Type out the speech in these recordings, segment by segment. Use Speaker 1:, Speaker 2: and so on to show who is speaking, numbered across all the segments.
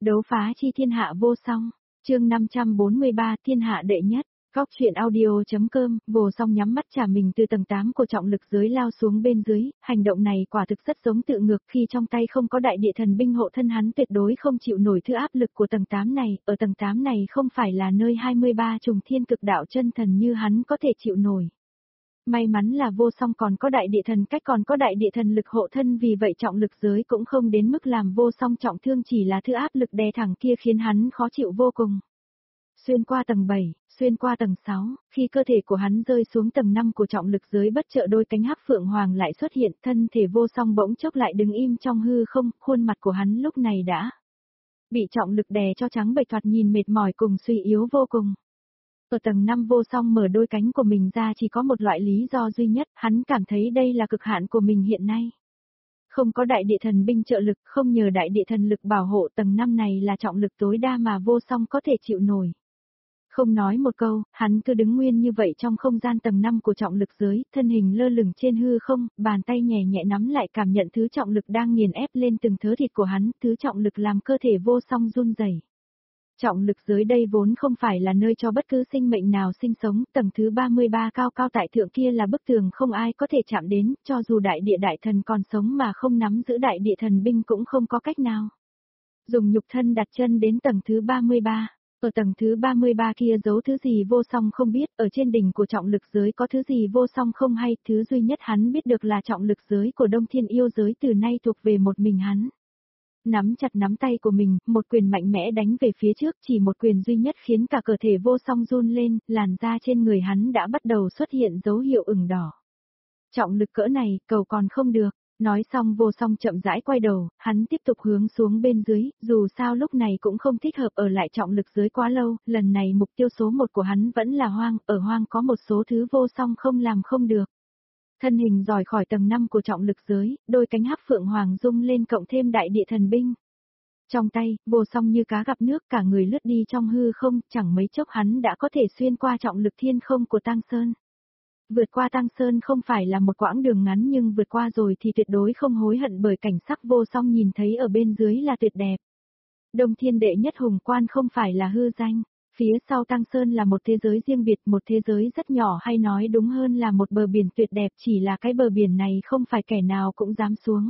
Speaker 1: Đấu phá chi thiên hạ vô song, chương 543 thiên hạ đệ nhất, góc chuyện audio.com, Vô Song nhắm mắt trả mình từ tầng 8 của trọng lực giới lao xuống bên dưới, hành động này quả thực rất giống tự ngược khi trong tay không có đại địa thần binh hộ thân hắn tuyệt đối không chịu nổi thứ áp lực của tầng 8 này, ở tầng 8 này không phải là nơi 23 trùng thiên cực đạo chân thần như hắn có thể chịu nổi. May mắn là Vô Song còn có đại địa thần cách còn có đại địa thần lực hộ thân vì vậy trọng lực giới cũng không đến mức làm Vô Song trọng thương chỉ là thứ áp lực đè thẳng kia khiến hắn khó chịu vô cùng. Xuyên qua tầng 7, xuyên qua tầng 6, khi cơ thể của hắn rơi xuống tầng 5 của trọng lực giới bất chợt đôi cánh hắc phượng hoàng lại xuất hiện thân thể Vô Song bỗng chốc lại đứng im trong hư không, khuôn mặt của hắn lúc này đã bị trọng lực đè cho trắng bệch thoạt nhìn mệt mỏi cùng suy yếu vô cùng. Ở tầng 5 Vô Song mở đôi cánh của mình ra chỉ có một loại lý do duy nhất, hắn cảm thấy đây là cực hạn của mình hiện nay. Không có đại địa thần binh trợ lực, không nhờ đại địa thần lực bảo hộ tầng 5 này là trọng lực tối đa mà Vô Song có thể chịu nổi. Không nói một câu, hắn cứ đứng nguyên như vậy trong không gian tầng 5 của trọng lực giới, thân hình lơ lửng trên hư không, bàn tay nhẹ nhẹ nắm lại cảm nhận thứ trọng lực đang nghiền ép lên từng thớ thịt của hắn, thứ trọng lực làm cơ thể Vô Song run rẩy. Trọng lực giới đây vốn không phải là nơi cho bất cứ sinh mệnh nào sinh sống, tầng thứ 33 cao cao tại thượng kia là bức tường không ai có thể chạm đến, cho dù đại địa đại thần còn sống mà không nắm giữ đại địa thần binh cũng không có cách nào. Dùng nhục thân đặt chân đến tầng thứ 33, ở tầng thứ 33 kia giấu thứ gì Vô Song không biết, ở trên đỉnh của trọng lực giới có thứ gì Vô Song không hay, thứ duy nhất hắn biết được là trọng lực giới của Đông Thiên yêu giới từ nay thuộc về một mình hắn. Nắm chặt nắm tay của mình, một quyền mạnh mẽ đánh về phía trước, chỉ một quyền duy nhất khiến cả cơ thể Vô Song run lên, làn da trên người hắn đã bắt đầu xuất hiện dấu hiệu ửng đỏ. Trọng lực cỡ này, cầu còn không được, nói xong Vô Song chậm rãi quay đầu, hắn tiếp tục hướng xuống bên dưới, dù sao lúc này cũng không thích hợp ở lại trọng lực dưới quá lâu, lần này mục tiêu số 1 của hắn vẫn là hoang, ở hoang có một số thứ Vô Song không làm không được. Thân hình rời khỏi tầng 5 của trọng lực giới, đôi cánh hắc phượng hoàng rung lên cộng thêm đại địa thần binh. Trong tay, Vô Song như cá gặp nước cả người lướt đi trong hư không, chẳng mấy chốc hắn đã có thể xuyên qua trọng lực thiên không của Tang Sơn. Vượt qua Tang Sơn không phải là một quãng đường ngắn nhưng vượt qua rồi thì tuyệt đối không hối hận bởi cảnh sắc Vô Song nhìn thấy ở bên dưới là tuyệt đẹp. Đông Thiên đệ nhất hùng quan không phải là hư danh. Phía sau Tang Sơn là một thế giới riêng biệt, một thế giới rất nhỏ hay nói đúng hơn là một bờ biển tuyệt đẹp, chỉ là cái bờ biển này không phải kẻ nào cũng dám xuống.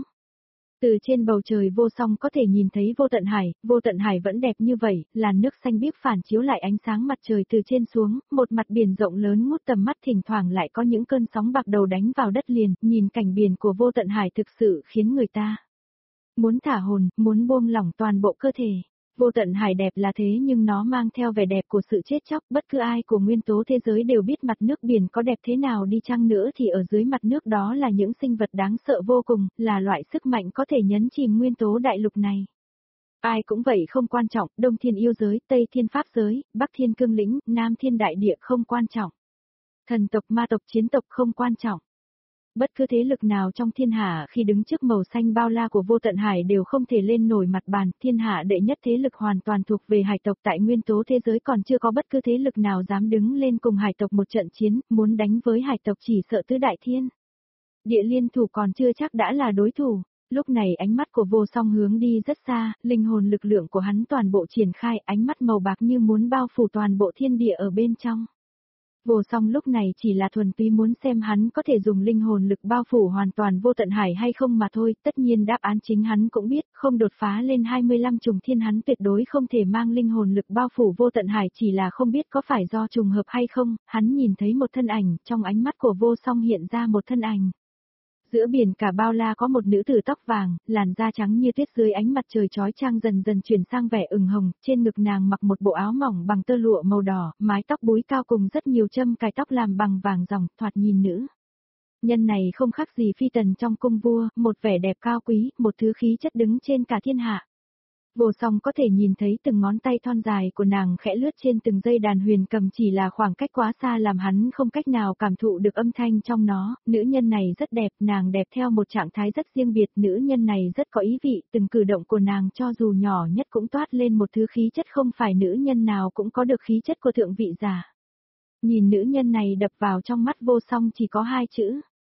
Speaker 1: Từ trên bầu trời Vô Song có thể nhìn thấy Vô Tận Hải vẫn đẹp như vậy, làn nước xanh biếc phản chiếu lại ánh sáng mặt trời từ trên xuống, một mặt biển rộng lớn ngút tầm mắt thỉnh thoảng lại có những cơn sóng bạc đầu đánh vào đất liền, nhìn cảnh biển của Vô Tận Hải thực sự khiến người ta muốn thả hồn, muốn buông lỏng toàn bộ cơ thể. Vô Tận Hải đẹp là thế nhưng nó mang theo vẻ đẹp của sự chết chóc, bất cứ ai của nguyên tố thế giới đều biết mặt nước biển có đẹp thế nào đi chăng nữa thì ở dưới mặt nước đó là những sinh vật đáng sợ vô cùng, là loại sức mạnh có thể nhấn chìm nguyên tố đại lục này. Ai cũng vậy không quan trọng, Đông Thiên yêu giới, Tây Thiên pháp giới, Bắc Thiên cương lĩnh, Nam Thiên đại địa không quan trọng. Thần tộc ma tộc chiến tộc không quan trọng. Bất cứ thế lực nào trong thiên hạ khi đứng trước màu xanh bao la của Vô Tận Hải đều không thể lên nổi mặt bàn, thiên hạ đệ nhất thế lực hoàn toàn thuộc về hải tộc tại nguyên tố thế giới còn chưa có bất cứ thế lực nào dám đứng lên cùng hải tộc một trận chiến, muốn đánh với hải tộc chỉ sợ tứ đại thiên. Địa liên thủ còn chưa chắc đã là đối thủ, lúc này ánh mắt của Vô Song hướng đi rất xa, linh hồn lực lượng của hắn toàn bộ triển khai, ánh mắt màu bạc như muốn bao phủ toàn bộ thiên địa ở bên trong. Vô Song lúc này chỉ là thuần túy muốn xem hắn có thể dùng linh hồn lực bao phủ hoàn toàn Vô Tận Hải hay không mà thôi, tất nhiên đáp án chính hắn cũng biết, không đột phá lên 25 trùng thiên hắn tuyệt đối không thể mang linh hồn lực bao phủ Vô Tận Hải chỉ là không biết có phải do trùng hợp hay không, hắn nhìn thấy một thân ảnh, trong ánh mắt của Vô Song hiện ra một thân ảnh. Giữa biển cả bao la có một nữ tử tóc vàng, làn da trắng như tuyết dưới ánh mặt trời chói chang dần dần chuyển sang vẻ ửng hồng, trên ngực nàng mặc một bộ áo mỏng bằng tơ lụa màu đỏ, mái tóc búi cao cùng rất nhiều châm cài tóc làm bằng vàng ròng, thoạt nhìn nữ nhân này không khác gì phi tần trong cung vua, một vẻ đẹp cao quý, một thứ khí chất đứng trên cả thiên hạ. Vô Song có thể nhìn thấy từng ngón tay thon dài của nàng khẽ lướt trên từng dây đàn huyền cầm chỉ là khoảng cách quá xa làm hắn không cách nào cảm thụ được âm thanh trong nó, nữ nhân này rất đẹp, nàng đẹp theo một trạng thái rất riêng biệt, nữ nhân này rất có ý vị, từng cử động của nàng cho dù nhỏ nhất cũng toát lên một thứ khí chất không phải nữ nhân nào cũng có được khí chất của thượng vị giả. Nhìn nữ nhân này đập vào trong mắt Vô Song chỉ có hai chữ.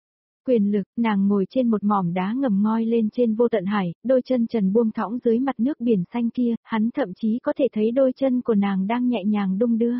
Speaker 1: Quyền lực, nàng ngồi trên một mỏm đá ngầm ngoi lên trên vô tận hải, đôi chân trần buông thõng dưới mặt nước biển xanh kia, hắn thậm chí có thể thấy đôi chân của nàng đang nhẹ nhàng đung đưa.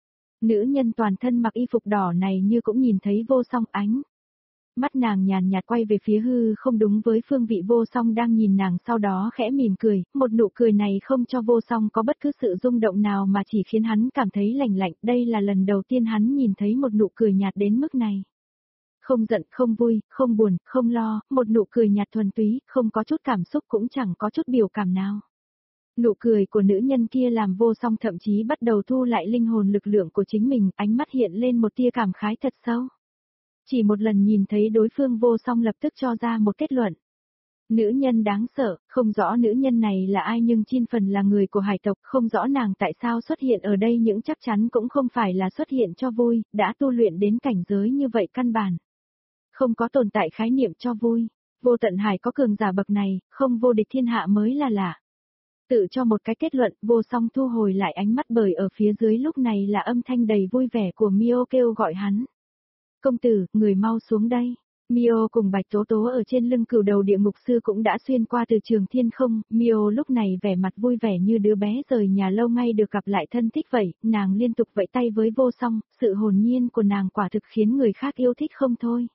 Speaker 1: Nữ nhân toàn thân mặc y phục đỏ này như cũng nhìn thấy Vô Song ánh. Mắt nàng nhàn nhạt quay về phía hư không đúng với phương vị Vô Song đang nhìn nàng, sau đó khẽ mỉm cười, một nụ cười này không cho Vô Song có bất cứ sự rung động nào mà chỉ khiến hắn cảm thấy lạnh lạnh, đây là lần đầu tiên hắn nhìn thấy một nụ cười nhạt đến mức này. Không giận, không vui, không buồn, không lo, một nụ cười nhạt thuần túy, không có chút cảm xúc cũng chẳng có chút biểu cảm nào. Nụ cười của nữ nhân kia làm Vô Song thậm chí bắt đầu thu lại linh hồn lực lượng của chính mình, ánh mắt hiện lên một tia cảm khái thật sâu. Chỉ một lần nhìn thấy đối phương, Vô Song lập tức cho ra một kết luận. Nữ nhân đáng sợ, không rõ nữ nhân này là ai nhưng chin phần là người của hải tộc, không rõ nàng tại sao xuất hiện ở đây, những chắc chắn cũng không phải là xuất hiện cho vui, đã tu luyện đến cảnh giới như vậy căn bản. Không có tồn tại khái niệm cho vui, vô tận hải có cường giả bậc này, không vô địch thiên hạ mới là lạ. Tự cho một cái kết luận, Vô Song thu hồi lại ánh mắt bởi ở phía dưới lúc này là âm thanh đầy vui vẻ của Mio kêu gọi hắn. Công tử, người mau xuống đây. Mio cùng Bạch Tố Tố ở trên lưng cửu đầu địa ngục sư cũng đã xuyên qua từ trường thiên không, Mio lúc này vẻ mặt vui vẻ như đứa bé rời nhà lâu ngay được gặp lại thân thích vậy, nàng liên tục vẫy tay với Vô Song, sự hồn nhiên của nàng quả thực khiến người khác yêu thích không thôi.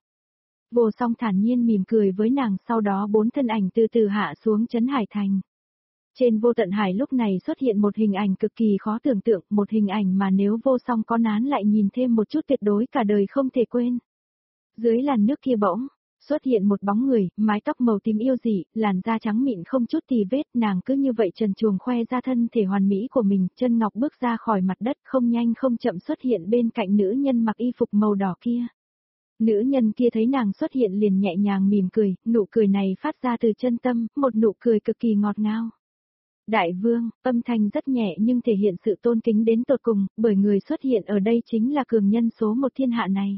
Speaker 1: Vô Song thản nhiên mỉm cười với nàng, sau đó 4 thân ảnh từ từ hạ xuống trấn hải thành. Trên vô tận hải lúc này xuất hiện một hình ảnh cực kỳ khó tưởng tượng, một hình ảnh mà nếu Vô Song có nán lại nhìn thêm một chút tuyệt đối cả đời không thể quên. Dưới làn nước kia bỗng xuất hiện một bóng người, mái tóc màu tím yêu dị, làn da trắng mịn không chút tì vết, nàng cứ như vậy trần truồng khoe ra thân thể hoàn mỹ của mình, chân ngọc bước ra khỏi mặt đất, không nhanh không chậm xuất hiện bên cạnh nữ nhân mặc y phục màu đỏ kia. Nữ nhân kia thấy nàng xuất hiện liền nhẹ nhàng mỉm cười, nụ cười này phát ra từ chân tâm, một nụ cười cực kỳ ngọt ngào. Đại vương, âm thanh rất nhẹ nhưng thể hiện sự tôn kính đến tột cùng, bởi người xuất hiện ở đây chính là cường nhân số 1 thiên hạ này.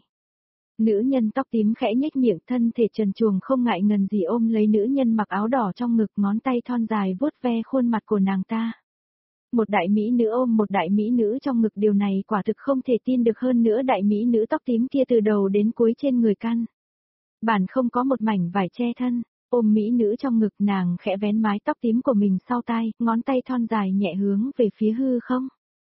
Speaker 1: Nữ nhân tóc tím khẽ nhếch miệng, thân thể trần truồng không ngại ngần gì ôm lấy nữ nhân mặc áo đỏ trong ngực, ngón tay thon dài vuốt ve khuôn mặt của nàng ta. Một đại mỹ nữ ôm một đại mỹ nữ trong ngực, điều này quả thực không thể tin được, hơn nữa đại mỹ nữ tóc tím kia từ đầu đến cuối trên người căn bản không có một mảnh vải che thân. Ôm mỹ nữ trong ngực, nàng khẽ vén mái tóc tím của mình sau tai, ngón tay thon dài nhẹ hướng về phía hư không.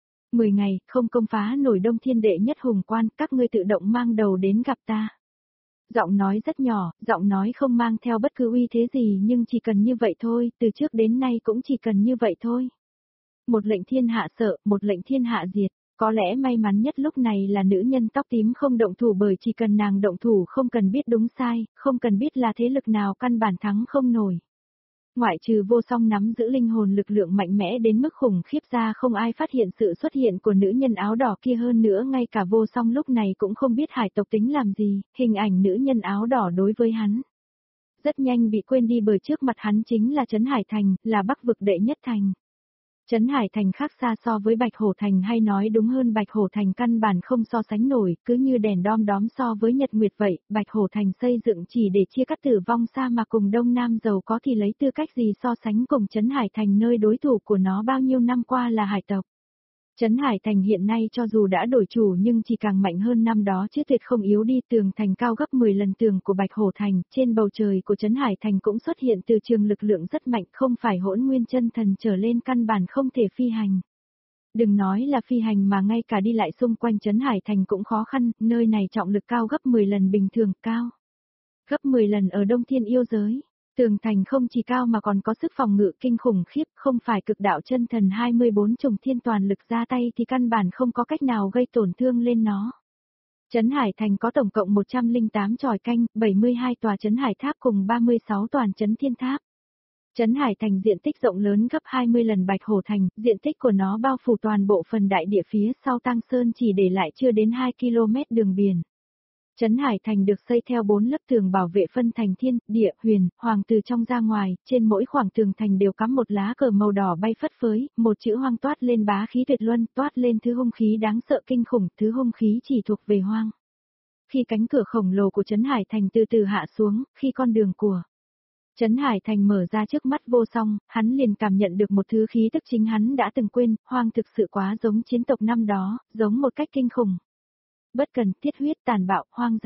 Speaker 1: 10 ngày, không công phá nổi Đông Thiên đệ nhất hùng quan, các ngươi tự động mang đầu đến gặp ta. Giọng nói rất nhỏ, giọng nói không mang theo bất cứ uy thế gì nhưng chỉ cần như vậy thôi, từ trước đến nay cũng chỉ cần như vậy thôi. Một lệnh thiên hạ sợ, một lệnh thiên hạ diệt. Có lẽ may mắn nhất lúc này là nữ nhân tóc tím không động thủ, bởi chỉ cần nàng động thủ không cần biết đúng sai, không cần biết là thế lực nào căn bản thắng không nổi. Ngoại trừ Vô Song nắm giữ linh hồn lực lượng mạnh mẽ đến mức khủng khiếp ra, không ai phát hiện sự xuất hiện của nữ nhân áo đỏ kia, hơn nữa ngay cả Vô Song lúc này cũng không biết hải tộc tính làm gì, hình ảnh nữ nhân áo đỏ đối với hắn rất nhanh bị quên đi, bởi trước mặt hắn chính là trấn Hải Thành, là Bắc vực đệ nhất thành. Trấn Hải Thành khác xa so với Bạch Hổ Thành, hay nói đúng hơn Bạch Hổ Thành căn bản không so sánh nổi, cứ như đèn đom đóm so với Nhật Nguyệt vậy. Bạch Hổ Thành xây dựng chỉ để chia cắt tử vong sa mạc cùng Đông Nam giàu có thì lấy tư cách gì so sánh cùng Trấn Hải Thành, nơi đối thủ của nó bao nhiêu năm qua là hải tộc. Trấn Hải Thành hiện nay cho dù đã đổi chủ nhưng chỉ càng mạnh hơn năm đó chứ tuyệt không yếu đi, tường thành cao gấp 10 lần tường của Bạch Hổ Thành, trên bầu trời của Trấn Hải Thành cũng xuất hiện từ trường lực lượng rất mạnh, không phải Hỗn Nguyên chân thần trở lên căn bản không thể phi hành. Đừng nói là phi hành mà ngay cả đi lại xung quanh Trấn Hải Thành cũng khó khăn, nơi này trọng lực cao gấp 10 lần bình thường, cao gấp 10 lần ở Đông Thiên yêu giới. Tường thành không chỉ cao mà còn có sức phòng ngự kinh khủng khiếp, không phải cực đạo chân thần 24 trùng thiên toàn lực ra tay thì căn bản không có cách nào gây tổn thương lên nó. Trấn Hải Thành có tổng cộng 108 chòi canh, 72 tòa trấn hải tháp cùng 36 toàn trấn thiên tháp. Trấn Hải Thành diện tích rộng lớn gấp 20 lần Bạch Hổ Thành, diện tích của nó bao phủ toàn bộ phần đại địa phía sau Tăng Sơn, chỉ để lại chưa đến 2 km đường biển. Trấn Hải Thành được xây theo 4 lớp tường bảo vệ phân thành thiên, địa, huyền, hoàng từ trong ra ngoài, trên mỗi khoảng tường thành đều cắm một lá cờ màu đỏ bay phất phới, một chữ hoang toát lên bá khí tuyệt luân, toát lên thứ hung khí đáng sợ kinh khủng, thứ hung khí chỉ thuộc về hoang. Khi cánh cửa khổng lồ của Trấn Hải Thành từ từ hạ xuống, khi con đường của Trấn Hải Thành mở ra trước mắt Vô Song, hắn liền cảm nhận được một thứ khí tức chính hắn đã từng quên, hoang thực sự quá giống chiến tộc năm đó, giống một cách kinh khủng. Bất cần, thiết huyết, tàn bạo, hoang dại.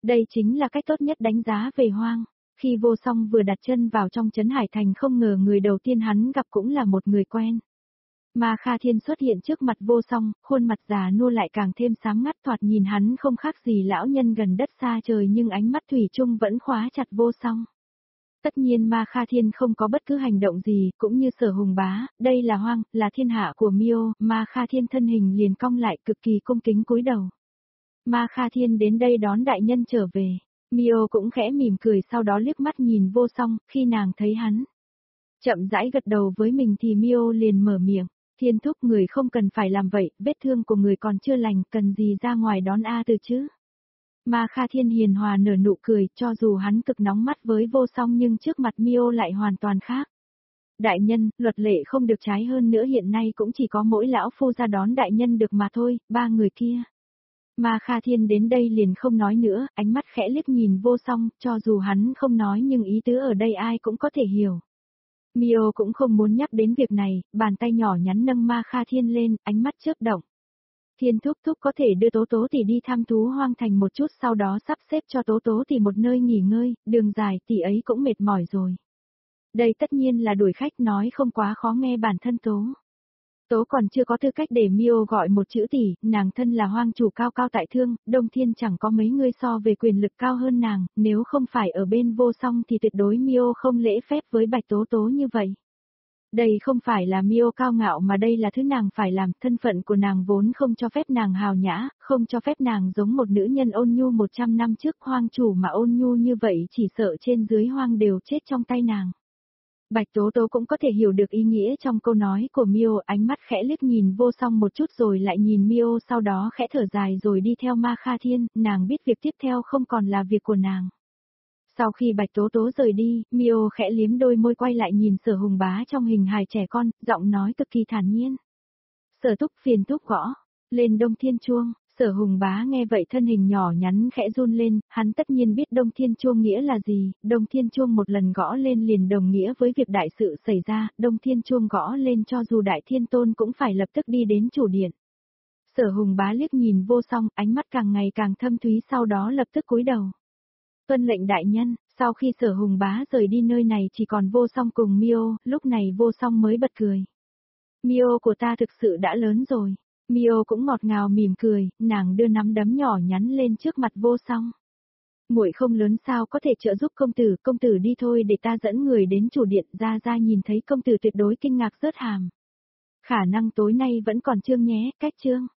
Speaker 1: Đây chính là cách tốt nhất đánh giá về Hoang. Khi Vô Song vừa đặt chân vào trong trấn Hải Thành không ngờ người đầu tiên hắn gặp cũng là một người quen. Ma Kha Thiên xuất hiện trước mặt Vô Song, khuôn mặt già nua lại càng thêm sáng ngắt, thoạt nhìn hắn không khác gì lão nhân gần đất xa trời nhưng ánh mắt thủy chung vẫn khóa chặt Vô Song. Tất nhiên Ma Kha Thiên không có bất cứ hành động gì, cũng như Sở Hùng Bá, đây là Hoang, là thiên hạ của Miêu, Ma Kha Thiên thân hình liền cong lại cực kỳ cung kính cúi đầu. Ma Kha Thiên đến đây đón đại nhân trở về. Miêu cũng khẽ mỉm cười sau đó liếc mắt nhìn Vô Song, khi nàng thấy hắn chậm rãi gật đầu với mình thì Miêu liền mở miệng. Thiên thúc, người không cần phải làm vậy, vết thương của người còn chưa lành, cần gì ra ngoài đón A Từ chứ. Ma Kha Thiên hiền hòa nở nụ cười, cho dù hắn cực nóng mắt với Vô Song nhưng trước mặt Miêu lại hoàn toàn khác. Đại nhân, luật lệ không được trái, hơn nữa hiện nay cũng chỉ có mỗi lão phu ra đón đại nhân được mà thôi, ba người kia. Ma Kha Thiên đến đây liền không nói nữa, ánh mắt khẽ liếc nhìn Vô Song, cho dù hắn không nói nhưng ý tứ ở đây ai cũng có thể hiểu. Mio cũng không muốn nhắc đến việc này, bàn tay nhỏ nhắn nâng Ma Kha Thiên lên, ánh mắt chớp động. Thiên thúc thúc có thể đưa Tố Tố tỷ đi thăm thú hoang thành một chút, sau đó sắp xếp cho Tố Tố tỷ một nơi nghỉ ngơi, đường dài tỷ ấy cũng mệt mỏi rồi. Đây tất nhiên là đuổi khách, nói không quá khó nghe bản thân Tố. Tố còn chưa có tư cách để Mio gọi một chữ tỷ, nàng thân là hoang chủ cao cao tại thương, Đông Thiên chẳng có mấy người so về quyền lực cao hơn nàng, nếu không phải ở bên Vô Song thì tuyệt đối Mio không lễ phép với Bạch Tố Tố như vậy. Đây không phải là Mio cao ngạo mà đây là thứ nàng phải làm, thân phận của nàng vốn không cho phép nàng hào nhã, không cho phép nàng giống một nữ nhân ôn nhu 100 năm trước, hoang chủ mà ôn nhu như vậy chỉ sợ trên dưới hoang đều chết trong tay nàng. Bạch Tố Tố cũng có thể hiểu được ý nghĩa trong câu nói của Mio, ánh mắt khẽ liếc nhìn Vô Song một chút rồi lại nhìn Mio, sau đó khẽ thở dài rồi đi theo Ma Kha Thiên, nàng biết việc tiếp theo không còn là việc của nàng. Sau khi Bạch Tố Tố rời đi, Mio khẽ liếm đôi môi quay lại nhìn Sở Hùng Bá trong hình hài trẻ con, giọng nói cực kỳ thản nhiên. Sở Thúc, phiền thúc gõ lên Đông Thiên chuông. Sở Hùng Bá nghe vậy thân hình nhỏ nhắn khẽ run lên, hắn tất nhiên biết Đông Thiên chuông nghĩa là gì, Đông Thiên chuông một lần gõ lên liền đồng nghĩa với việc đại sự xảy ra, Đông Thiên chuông gõ lên cho dù Đại Thiên Tôn cũng phải lập tức đi đến chủ điện. Sở Hùng Bá liếc nhìn Vô Song, ánh mắt càng ngày càng thâm thúy, sau đó lập tức cúi đầu. Tuân lệnh đại nhân. Sau khi Sở Hùng Bá rời đi nơi này chỉ còn Vô Song cùng Mio, lúc này Vô Song mới bật cười. Mio của ta thực sự đã lớn rồi. Mio cũng ngọt ngào mỉm cười, nàng đưa nắm đấm nhỏ nhắn lên trước mặt Vô Song. Muội không lớn sao có thể trợ giúp công tử đi thôi để ta dẫn người đến chủ điện. Ra nhìn thấy công tử tuyệt đối kinh ngạc rớt hàm. Khả năng tối nay vẫn còn chương nhé, cách chương.